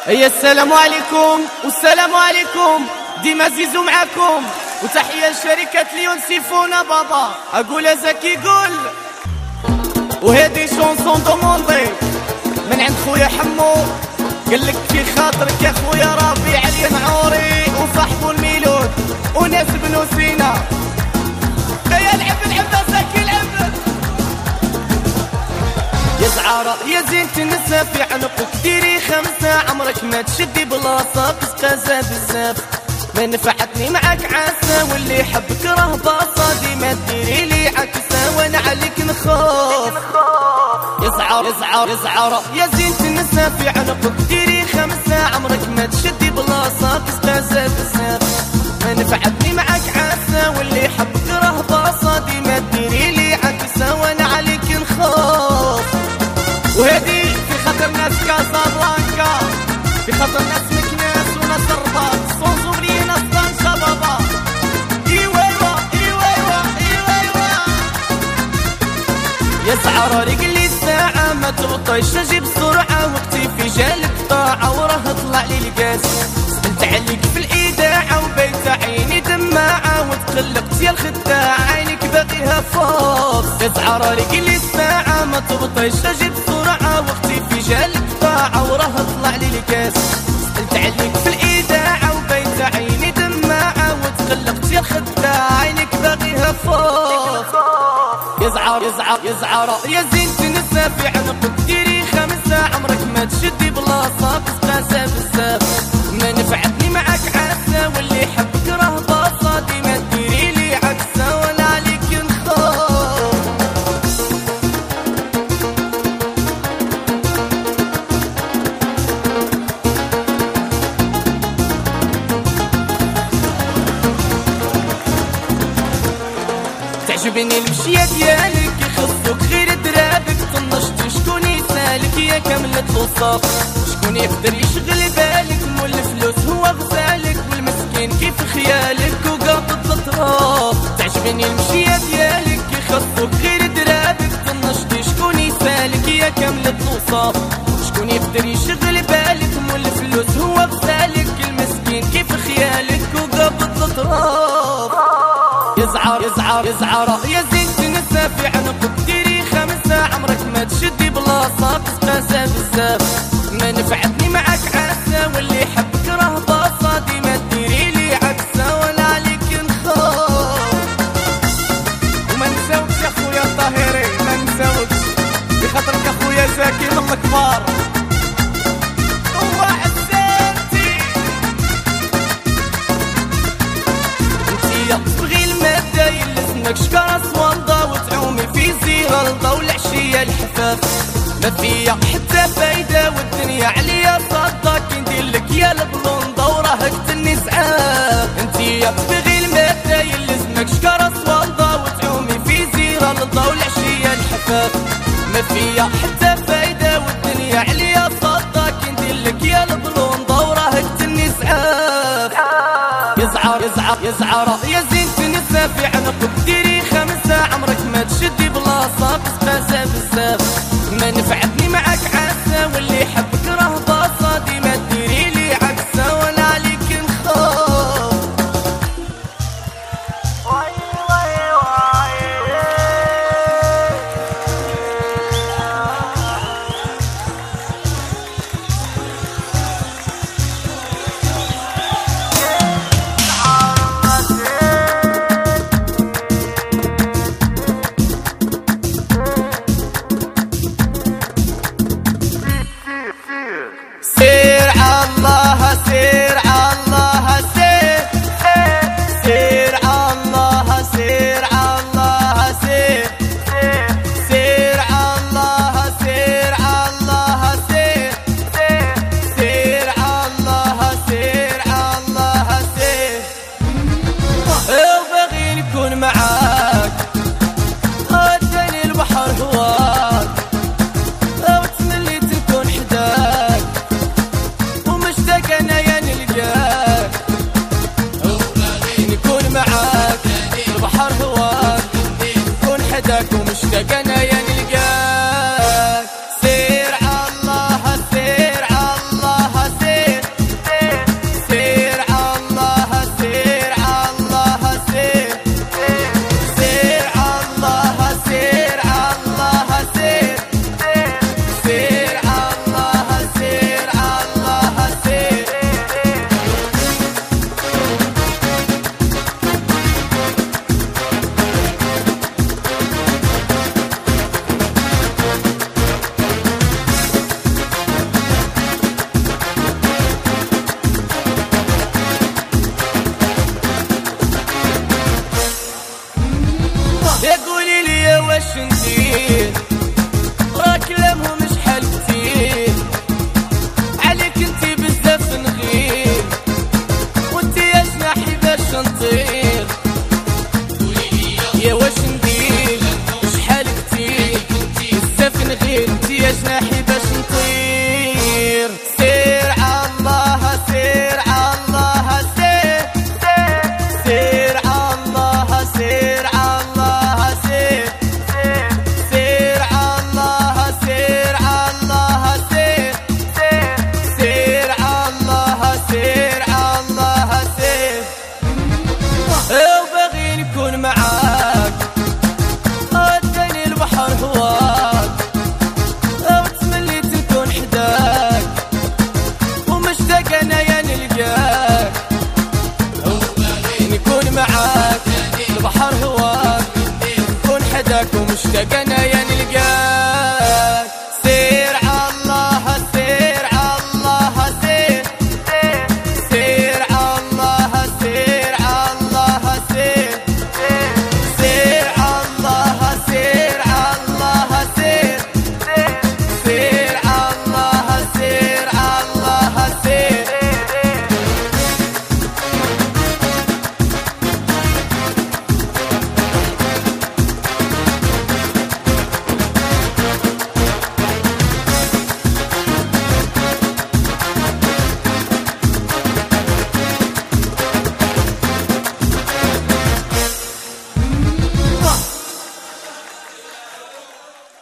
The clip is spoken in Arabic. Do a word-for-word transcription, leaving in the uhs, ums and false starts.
يا السلام عليكم والسلام عليكم، ديما زيزو معاكم، وتحية لشركة ليون سيفونا بابا. أقول زكي قول، وهذه شونسون دوموندي من عند خويا حمو، قالك في خاطرك يا خويا ربيع علي نعوري وصاحبو الميلود وناس بنو سينا. يا العب العب زكي العب يا زعارة يا زينة النسا في عنقك ديري خمسة، عمرك ما تشدي بلاصة قسقازة بزاف، ما نفعتني معاك عاسة واللي يحبك راه باصة، ديما ديري لي عكسة وانا عليك نخاف. يا زعارة يا زعارة يا زعارة يا زينة النسا في عنقك ديري خمسة، عمرك ما تشدي بلاصة قسقازة بزاف، ما نفعتني معاك عاسة واللي يحبك راه باصة، ديما ديري لي عكسة وانا عليك نخاف. وهذه في خاطر ناس كازابلانكا، في خاطر ناس مكناس وناس الرباط، صونزوبلي ناس طنجة بابا. ايوا ايوا ايوا ايوا ايوا ايوا يا زعارة رجلي الساعة ما تغطيش نجي بسرعة، وقتي في جالك طاعة وراه طلع لي الكاس، سألت عليك في الإذاعة وبيت عيني دماعة، وتقلقت يا الخداع عينك باقيها فاض. يا زعارة رجلي الساعة ما تغطيش نجي بسرعة، وقتي في جالك طاعة وراه طلع لي الكاس، سألت عليك في الإذاعة وبيت عيني دماعة، وتقلقت يا الخداع عينك باقيها فاض. يا زعارة يا زعارة يا زعارة يا زينة النسا في عنقك ديري خمسة، عمرك ما تشدي بلاصة قسقازة بزاف، ما نفعتني معاك عاسة واللي يحبك راه باصة، ديما ديري لي عكسة وانا عليك نخاف. تعجبني المشية ديالك يخصك غير درابك، طنشتي شكون يسالك يا كاملة الوصاف، شكون يقدر يشغل بالك مول الفلوس هو غزالك، والمسكين كيف خيالك وقابض الطراف. تعجبني المشية ديالك يخصك غير درابك، طنشتي شكون يسالك يا كاملة الوصاف، شكون يقدر يشغل بالك مول الفلوس هو غزالك، المسكين كيف خيالك وقابض الطراف. يا زعارة يا زعارة يا زعارة يا زينة النسا في عنقك ديري خمسة، عمرك ما تشدي بلاصة قسقازة بزاف، ما نفعتني معاك عاسة واللي يحبك راه باصة، ديما ديري لي عكسة وانا عليك نخاف. وما نساوكش يا خويا الطاهري، ما نساوكش بخاطرك يا خويا زكي من الكبار. يلزمك شكارة صوانضة وتعومي في زيرة الضو والعشية الحفاف، ما فيا حتى فايدة والدنيا عليا صادة، كي نديرلك يا البلونضة وراه قتلني زعاف. انتيا تبغي المادة يلزمك شكارة صوانضة وتعومي في زيرة الضو والعشية الحفاف، ما فيا حتى فايدة والدنيا عليا صادة، كي نديرلك يا البلونضة وراه قتلني زعاف. يا زعارة يا زعارة يا زعارة يا زينة النسا في عنقك ديري خمسة، عمرك ما تشدي بلاصة قسقازة بزاف، ما نفعتني معاك عاسة واللي يحبك راه باصة، ديما ديري لي عكسة وانا عليك نخاف. واي واي واي See